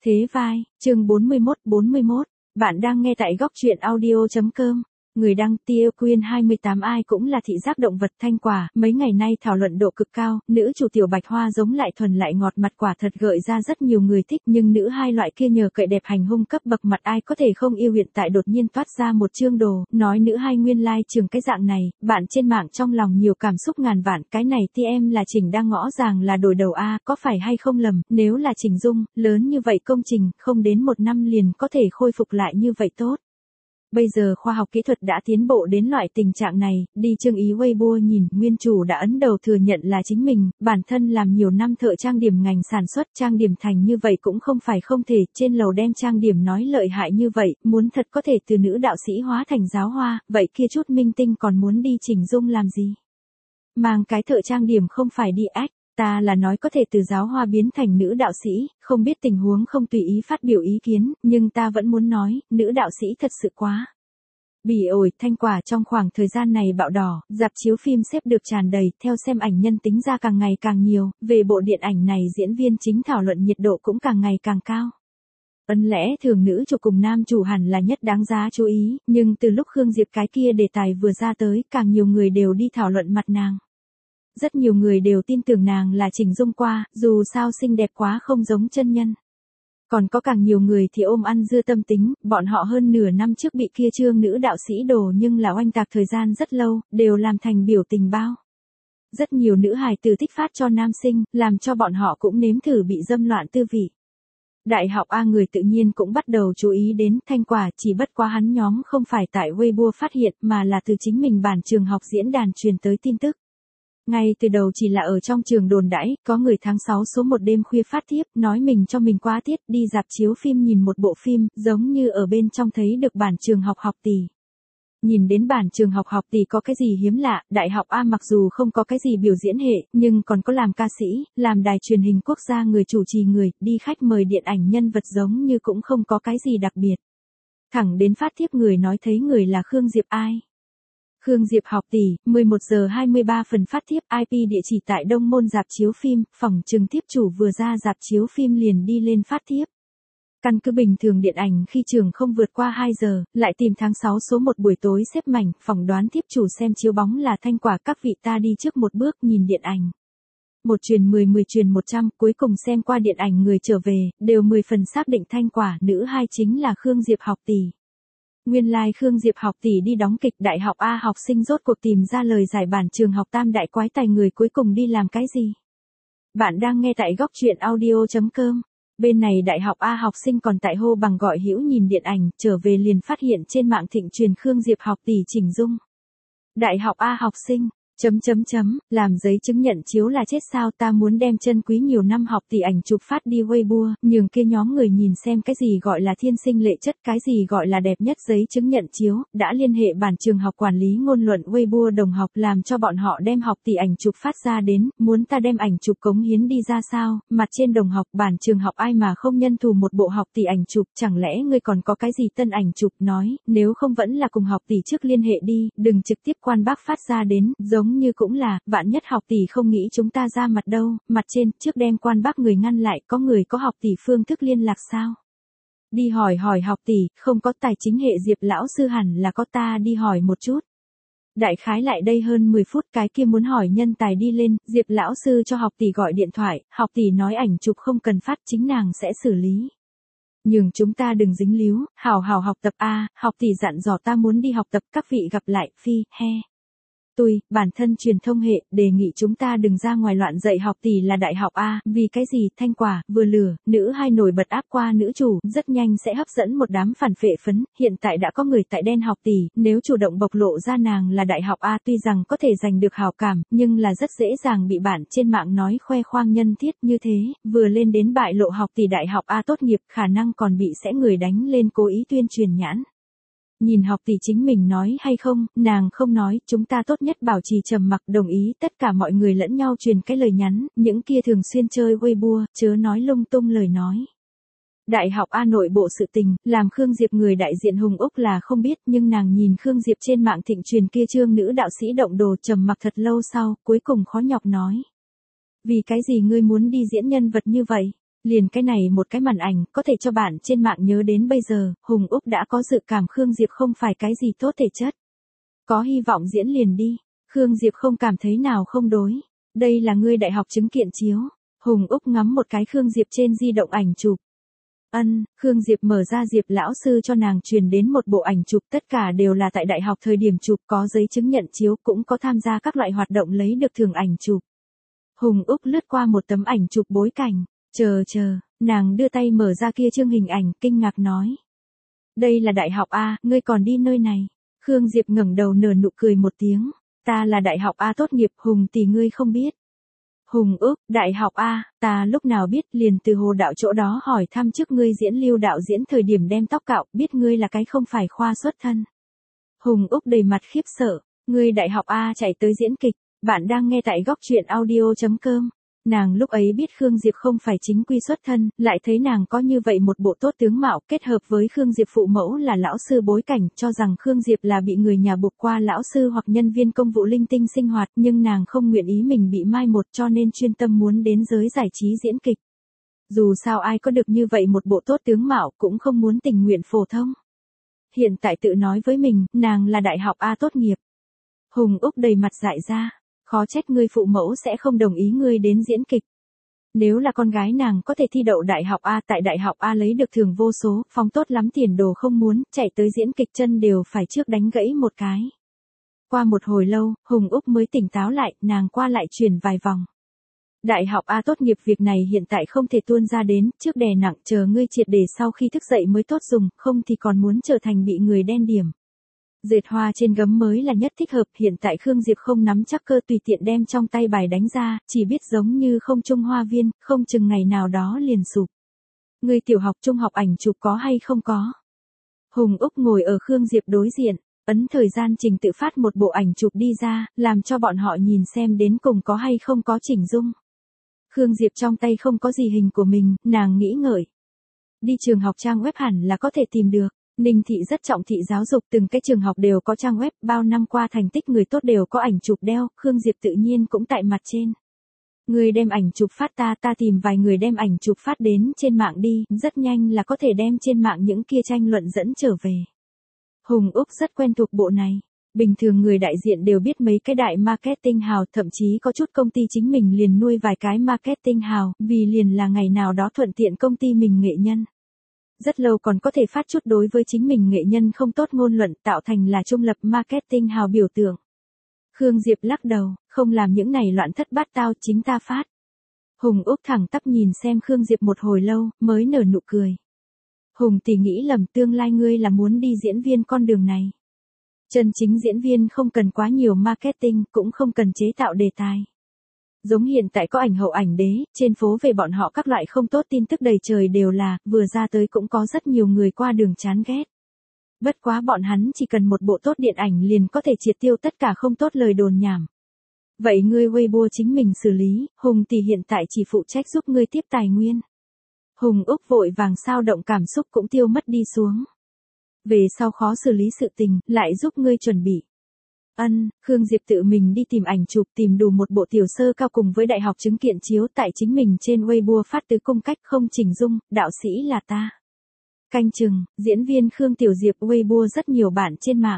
Thế vai, chương 41, bạn đang nghe tại góc truyện audio.com. Người đăng Tia Quyên 28 ai cũng là thị giác động vật thanh quả, mấy ngày nay thảo luận độ cực cao, nữ chủ tiểu bạch hoa giống lại thuần lại ngọt mặt quả thật gợi ra rất nhiều người thích, nhưng nữ hai loại kia nhờ cậy đẹp hành hung cấp bậc mặt ai có thể không yêu. Hiện tại đột nhiên toát ra một chương đồ, nói nữ hai nguyên lai trường cái dạng này, bạn trên mạng trong lòng nhiều cảm xúc ngàn vạn, cái này thì em là Trình đang ngõ ràng là đổi đầu a, có phải hay không lầm, nếu là Trình Dung, lớn như vậy công trình, không đến một năm liền có thể khôi phục lại như vậy tốt. Bây giờ khoa học kỹ thuật đã tiến bộ đến loại tình trạng này, đi chương ý Weibo nhìn, nguyên chủ đã ấn đầu thừa nhận là chính mình, bản thân làm nhiều năm thợ trang điểm ngành sản xuất trang điểm thành như vậy cũng không phải không thể, trên lầu đem trang điểm nói lợi hại như vậy, muốn thật có thể từ nữ đạo sĩ hóa thành giáo hoa, vậy kia chút minh tinh còn muốn đi Trình Dung làm gì? Mang cái thợ trang điểm không phải đi ách. Ta là nói có thể từ giáo hoa biến thành nữ đạo sĩ, không biết tình huống không tùy ý phát biểu ý kiến, nhưng ta vẫn muốn nói, nữ đạo sĩ thật sự quá bỉ ổi. Thanh quả trong khoảng thời gian này bạo đỏ, rạp chiếu phim xếp được tràn đầy, theo xem ảnh nhân tính ra càng ngày càng nhiều, về bộ điện ảnh này diễn viên chính thảo luận nhiệt độ cũng càng ngày càng cao. Ấn lẽ thường nữ chủ cùng nam chủ hẳn là nhất đáng giá chú ý, nhưng từ lúc Khương Diệp cái kia đề tài vừa ra tới, càng nhiều người đều đi thảo luận mặt nàng. Rất nhiều người đều tin tưởng nàng là Trình Dung qua, dù sao xinh đẹp quá không giống chân nhân. Còn có càng nhiều người thì ôm ăn dưa tâm tính, bọn họ hơn nửa năm trước bị kia trương nữ đạo sĩ đồ nhưng là oanh tạc thời gian rất lâu, đều làm thành biểu tình bao. Rất nhiều nữ hài tử thích phát cho nam sinh, làm cho bọn họ cũng nếm thử bị dâm loạn tư vị. Đại học A người tự nhiên cũng bắt đầu chú ý đến Thanh quả, chỉ bất quá hắn nhóm không phải tại Weibo phát hiện mà là từ chính mình bản trường học diễn đàn truyền tới tin tức. Ngay từ đầu chỉ là ở trong trường đồn đãi, có người tháng 6 số 1 đêm khuya phát thiếp, nói mình cho mình quá tiết, đi rạp chiếu phim nhìn một bộ phim, giống như ở bên trong thấy được bản trường học học tỷ. Nhìn đến bản trường học học tỷ có cái gì hiếm lạ, đại học A mặc dù không có cái gì biểu diễn hệ, nhưng còn có làm ca sĩ, làm đài truyền hình quốc gia người chủ trì người, đi khách mời điện ảnh nhân vật giống như cũng không có cái gì đặc biệt. Thẳng đến phát thiếp người nói thấy người là Khương Diệp ai. Khương Diệp học tỷ, 11 giờ 23 phần phát thiếp, IP địa chỉ tại Đông Môn rạp chiếu phim, phòng trừng thiếp chủ vừa ra rạp chiếu phim liền đi lên phát thiếp. Căn cứ bình thường điện ảnh khi trường không vượt qua 2 giờ, lại tìm tháng 6 số 1 buổi tối xếp mảnh, phỏng đoán thiếp chủ xem chiếu bóng là Thanh quả, các vị ta đi trước một bước nhìn điện ảnh. 1 truyền 10 10 truyền 100, cuối cùng xem qua điện ảnh người trở về, đều 10 phần xác định Thanh quả, nữ hai chính là Khương Diệp học tỷ. Nguyên lai Khương Diệp học tỷ đi đóng kịch, đại học A học sinh rốt cuộc tìm ra lời giải bản trường học tam đại quái tài người cuối cùng đi làm cái gì? Bạn đang nghe tại góc truyện audio.com. Bên này đại học A học sinh còn tại hô bằng gọi hữu nhìn điện ảnh, trở về liền phát hiện trên mạng thịnh truyền Khương Diệp học tỷ Trình Dung. Đại học A học sinh, làm giấy chứng nhận chiếu là chết sao, ta muốn đem chân quý nhiều năm học tỷ ảnh chụp phát đi Weibo, nhường kia nhóm người nhìn xem cái gì gọi là thiên sinh lệ chất, cái gì gọi là đẹp nhất giấy chứng nhận chiếu, đã liên hệ bản trường học quản lý ngôn luận Weibo đồng học làm cho bọn họ đem học tỷ ảnh chụp phát ra đến, muốn ta đem ảnh chụp cống hiến đi ra sao, mặt trên đồng học bản trường học ai mà không nhân thù một bộ học tỷ ảnh chụp, chẳng lẽ ngươi còn có cái gì tân ảnh chụp, nói, nếu không vẫn là cùng học tỷ trước liên hệ đi, đừng trực tiếp quan bác phát ra đến, giống như cũng là, vạn nhất học tỷ không nghĩ chúng ta ra mặt đâu, mặt trên, trước đem quan bác người ngăn lại, có người có học tỷ phương thức liên lạc sao? Đi hỏi học tỷ, không có tài chính hệ Diệp lão sư hẳn là có, ta đi hỏi một chút. Đại khái lại đây hơn 10 phút, cái kia muốn hỏi nhân tài đi lên, Diệp lão sư cho học tỷ gọi điện thoại, học tỷ nói ảnh chụp không cần phát, chính nàng sẽ xử lý. Nhường chúng ta đừng dính líu, hào học tập a, học tỷ dặn dò ta muốn đi học tập, các vị gặp lại, phi, he. Bản thân truyền thông hệ, đề nghị chúng ta đừng ra ngoài loạn dạy học tỷ là đại học A, vì cái gì, Thanh quả, vừa lửa, nữ hai nổi bật áp qua nữ chủ, rất nhanh sẽ hấp dẫn một đám phản phệ phấn, hiện tại đã có người tại đen học tỷ, nếu chủ động bộc lộ ra nàng là đại học A tuy rằng có thể giành được hảo cảm, nhưng là rất dễ dàng bị bạn trên mạng nói khoe khoang nhân thiết như thế, vừa lên đến bại lộ học tỷ đại học A tốt nghiệp, khả năng còn bị sẽ người đánh lên cố ý tuyên truyền nhãn. Nhìn học tỷ chính mình nói hay không, nàng không nói, chúng ta tốt nhất bảo trì trầm mặc, đồng ý tất cả mọi người lẫn nhau truyền cái lời nhắn, những kia thường xuyên chơi Weibo, chớ nói lung tung lời nói. Đại học A nội bộ sự tình, làm Khương Diệp người đại diện Hùng Úc là không biết, nhưng nàng nhìn Khương Diệp trên mạng thịnh truyền kia trương nữ đạo sĩ động đồ, trầm mặc thật lâu sau, cuối cùng khó nhọc nói. Vì cái gì ngươi muốn đi diễn nhân vật như vậy? Liền cái này một cái màn ảnh có thể cho bạn trên mạng nhớ đến bây giờ, Hùng Úc đã có dự cảm Khương Diệp không phải cái gì tốt thể chất. Có hy vọng diễn liền đi. Khương Diệp không cảm thấy nào không đối. Đây là ngươi đại học chứng kiện chiếu. Hùng Úc ngắm một cái Khương Diệp trên di động ảnh chụp. Khương Diệp mở ra Diệp lão sư cho nàng truyền đến một bộ ảnh chụp, tất cả đều là tại đại học thời điểm chụp, có giấy chứng nhận chiếu, cũng có tham gia các loại hoạt động lấy được thưởng ảnh chụp. Hùng Úc lướt qua một tấm ảnh chụp bối cảnh, chờ, nàng đưa tay mở ra kia chương hình ảnh, kinh ngạc nói. Đây là đại học A, ngươi còn đi nơi này. Khương Diệp ngẩng đầu nở nụ cười một tiếng, ta là đại học A tốt nghiệp, Hùng tỷ ngươi không biết. Hùng Úc, đại học A, ta lúc nào biết, liền từ Hồ đạo chỗ đó hỏi thăm trước ngươi diễn Lưu đạo diễn thời điểm đem tóc cạo, biết ngươi là cái không phải khoa xuất thân. Hùng Úc đầy mặt khiếp sợ, ngươi đại học A chạy tới diễn kịch, bạn đang nghe tại góc truyện audio.com. Nàng lúc ấy biết Khương Diệp không phải chính quy xuất thân, lại thấy nàng có như vậy một bộ tốt tướng mạo, kết hợp với Khương Diệp phụ mẫu là lão sư bối cảnh, cho rằng Khương Diệp là bị người nhà buộc qua lão sư hoặc nhân viên công vụ linh tinh sinh hoạt, nhưng nàng không nguyện ý mình bị mai một, cho nên chuyên tâm muốn đến giới giải trí diễn kịch. Dù sao ai có được như vậy một bộ tốt tướng mạo cũng không muốn tình nguyện phổ thông. Hiện tại tự nói với mình, nàng là đại học A tốt nghiệp. Hùng Úc đầy mặt dại ra. Khó trách ngươi phụ mẫu sẽ không đồng ý ngươi đến diễn kịch. Nếu là con gái nàng có thể thi đậu đại học A, tại đại học A lấy được thưởng vô số, phong tốt lắm tiền đồ không muốn, chạy tới diễn kịch chân đều phải trước đánh gãy một cái. Qua một hồi lâu, Hùng Úc mới tỉnh táo lại, nàng qua lại chuyển vài vòng. Đại học A tốt nghiệp việc này hiện tại không thể tuôn ra đến, trước đè nặng chờ ngươi triệt để sau khi thức dậy mới tốt dùng, không thì còn muốn trở thành bị người đen điểm. Dệt hoa trên gấm mới là nhất thích hợp, hiện tại Khương Diệp không nắm chắc cơ tùy tiện đem trong tay bài đánh ra, chỉ biết giống như không trung hoa viên, không chừng ngày nào đó liền sụp. Người tiểu học trung học ảnh chụp có hay không có? Hùng Úc ngồi ở Khương Diệp đối diện, ấn thời gian trình tự phát một bộ ảnh chụp đi ra, làm cho bọn họ nhìn xem đến cùng có hay không có chỉnh dung. Khương Diệp trong tay không có gì hình của mình, nàng nghĩ ngợi. Đi trường học trang web hẳn là có thể tìm được. Ninh thị rất trọng thị giáo dục, từng cái trường học đều có trang web, bao năm qua thành tích người tốt đều có ảnh chụp đeo, Khương Diệp tự nhiên cũng tại mặt trên. Người đem ảnh chụp phát ta tìm vài người đem ảnh chụp phát đến trên mạng đi, rất nhanh là có thể đem trên mạng những kia tranh luận dẫn trở về. Hùng Úc rất quen thuộc bộ này. Bình thường người đại diện đều biết mấy cái đại marketing hào, thậm chí có chút công ty chính mình liền nuôi vài cái marketing hào, vì liền là ngày nào đó thuận tiện công ty mình nghệ nhân. Rất lâu còn có thể phát chút đối với chính mình nghệ nhân không tốt ngôn luận, tạo thành là trung lập marketing hào biểu tượng. Khương Diệp lắc đầu, không làm những này loạn thất bát tao, chính ta phát. Hùng Úc thẳng tắp nhìn xem Khương Diệp một hồi lâu, mới nở nụ cười. Hùng tỷ nghĩ lầm, tương lai ngươi là muốn đi diễn viên con đường này. Chân chính diễn viên không cần quá nhiều marketing, cũng không cần chế tạo đề tài. Giống hiện tại có ảnh hậu ảnh đế, trên phố về bọn họ các loại không tốt tin tức đầy trời đều là, vừa ra tới cũng có rất nhiều người qua đường chán ghét. Bất quá bọn hắn chỉ cần một bộ tốt điện ảnh liền có thể triệt tiêu tất cả không tốt lời đồn nhảm. Vậy ngươi Weibo chính mình xử lý, Hùng tỷ hiện tại chỉ phụ trách giúp ngươi tiếp tài nguyên. Hùng Úc vội vàng sao động cảm xúc cũng tiêu mất đi xuống. Về sau khó xử lý sự tình, lại giúp ngươi chuẩn bị. Khương Diệp tự mình đi tìm ảnh chụp, tìm đủ một bộ tiểu sơ cao cùng với đại học chứng kiện chiếu tại chính mình trên Weibo phát tứ cung cách không chỉnh dung, đạo sĩ là ta. Canh chừng, diễn viên Khương Tiểu Diệp Weibo rất nhiều bạn trên mạng.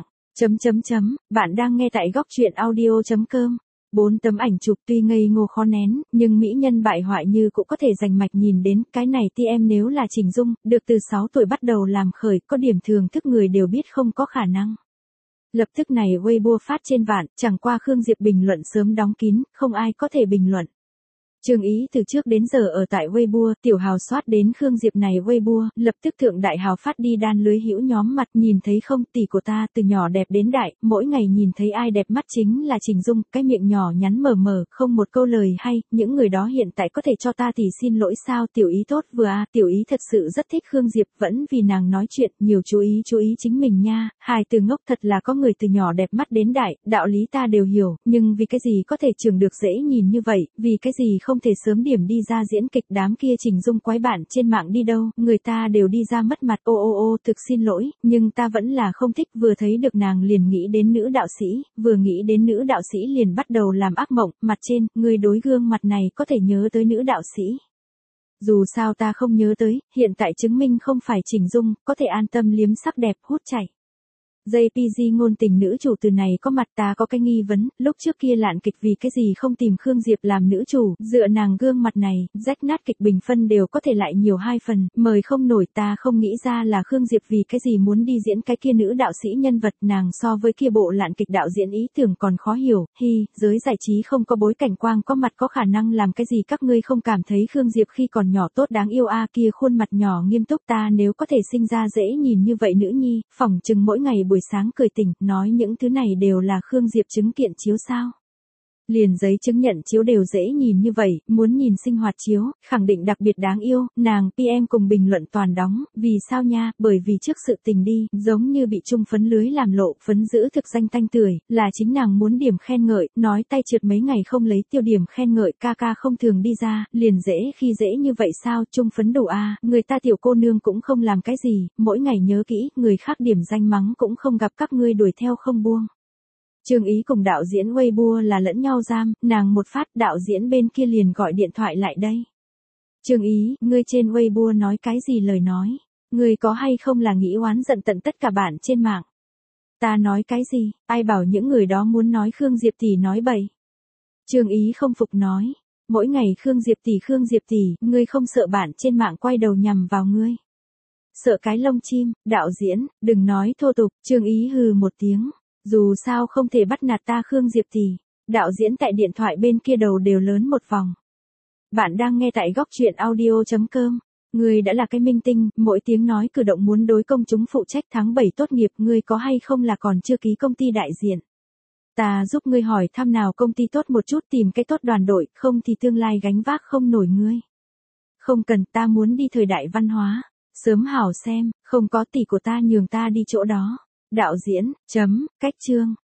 Bạn đang nghe tại góc truyện audio.com. 4 tấm ảnh chụp tuy ngây ngô khó nén, nhưng mỹ nhân bại hoại như cũng có thể rành mạch nhìn đến, cái này TM nếu là chỉnh dung, được từ 6 tuổi bắt đầu làm khởi, có điểm thường thức người đều biết không có khả năng. Lập tức này Weibo phát trên vạn, chẳng qua Khương Diệp bình luận sớm đóng kín, không ai có thể bình luận. Trương Ý từ trước đến giờ ở tại Weibo, tiểu hào soát đến Khương Diệp này Weibo, lập tức thượng đại hào phát đi đan lưới hữu nhóm mặt, nhìn thấy không, tỷ của ta từ nhỏ đẹp đến đại, mỗi ngày nhìn thấy ai đẹp mắt chính là Trình Dung, cái miệng nhỏ nhắn mờ mờ, không một câu lời hay, những người đó hiện tại có thể cho ta tỷ xin lỗi sao, tiểu ý tốt vừa tiểu ý thật sự rất thích Khương Diệp, vẫn vì nàng nói chuyện, nhiều chú ý chính mình nha, hài từ ngốc thật là có người từ nhỏ đẹp mắt đến đại, đạo lý ta đều hiểu, nhưng vì cái gì có thể trưởng được dễ nhìn như vậy, vì cái gì không thể sớm điểm đi ra diễn kịch, đám kia Trình Dung quái bản trên mạng đi đâu, người ta đều đi ra mất mặt, thực xin lỗi, nhưng ta vẫn là không thích, vừa thấy được nàng liền nghĩ đến nữ đạo sĩ, vừa nghĩ đến nữ đạo sĩ liền bắt đầu làm ác mộng, mặt trên, người đối gương mặt này có thể nhớ tới nữ đạo sĩ. Dù sao ta không nhớ tới, hiện tại chứng minh không phải chỉnh dung, có thể an tâm liếm sắc đẹp hút chảy. JPG ngôn tình nữ chủ từ này có mặt ta có cái nghi vấn, lúc trước kia lạn kịch vì cái gì không tìm Khương Diệp làm nữ chủ, dựa nàng gương mặt này, rách nát kịch bình phân đều có thể lại nhiều 2 phần, mời không nổi ta không nghĩ ra là Khương Diệp vì cái gì muốn đi diễn cái kia nữ đạo sĩ nhân vật nàng so với kia bộ lạn kịch đạo diễn ý tưởng còn khó hiểu, giới giải trí không có bối cảnh quang có mặt có khả năng làm cái gì các ngươi không cảm thấy Khương Diệp khi còn nhỏ tốt đáng yêu kia khuôn mặt nhỏ nghiêm túc ta nếu có thể sinh ra dễ nhìn như vậy nữ nhi, phỏng chừng mỗi ngày buổi sáng cười tỉnh, nói những thứ này đều là Khương Diệp chứng kiện chiếu sao. Liền giấy chứng nhận chiếu đều dễ nhìn như vậy, muốn nhìn sinh hoạt chiếu, khẳng định đặc biệt đáng yêu, nàng PM cùng bình luận toàn đóng, vì sao nha, bởi vì trước sự tình đi, giống như bị chung phấn lưới làm lộ, phấn giữ thực danh tanh tưởi, là chính nàng muốn điểm khen ngợi, nói tay trượt mấy ngày không lấy tiêu điểm khen ngợi ca không thường đi ra, liền dễ như vậy sao, chung phấn đủ người ta tiểu cô nương cũng không làm cái gì, mỗi ngày nhớ kỹ, người khác điểm danh mắng cũng không gặp các ngươi đuổi theo không buông. Trương Ý cùng đạo diễn Weibo là lẫn nhau giam, nàng một phát đạo diễn bên kia liền gọi điện thoại lại đây. Trương Ý, ngươi trên Weibo nói cái gì lời nói? Ngươi có hay không là nghĩ oán giận tận tất cả bạn trên mạng? Ta nói cái gì? Ai bảo những người đó muốn nói Khương Diệp tỷ nói bậy? Trương Ý không phục nói. Mỗi ngày Khương Diệp tỷ, ngươi không sợ bạn trên mạng quay đầu nhằm vào ngươi? Sợ cái lông chim, đạo diễn, đừng nói thô tục, Trương Ý hừ một tiếng. Dù sao không thể bắt nạt ta Khương Diệp tỷ. Đạo diễn tại điện thoại bên kia đầu đều lớn một vòng. Bạn đang nghe tại góc truyện audio.com. Ngươi đã là cái minh tinh, mỗi tiếng nói cử động muốn đối công chúng phụ trách tháng 7 tốt nghiệp, ngươi có hay không là còn chưa ký công ty đại diện. Ta giúp ngươi hỏi thăm nào công ty tốt một chút tìm cái tốt đoàn đội, không thì tương lai gánh vác không nổi ngươi. Không cần, ta muốn đi thời đại văn hóa. Sớm hảo xem, không có tỷ của ta nhường ta đi chỗ đó. Đạo diễn, cách chương.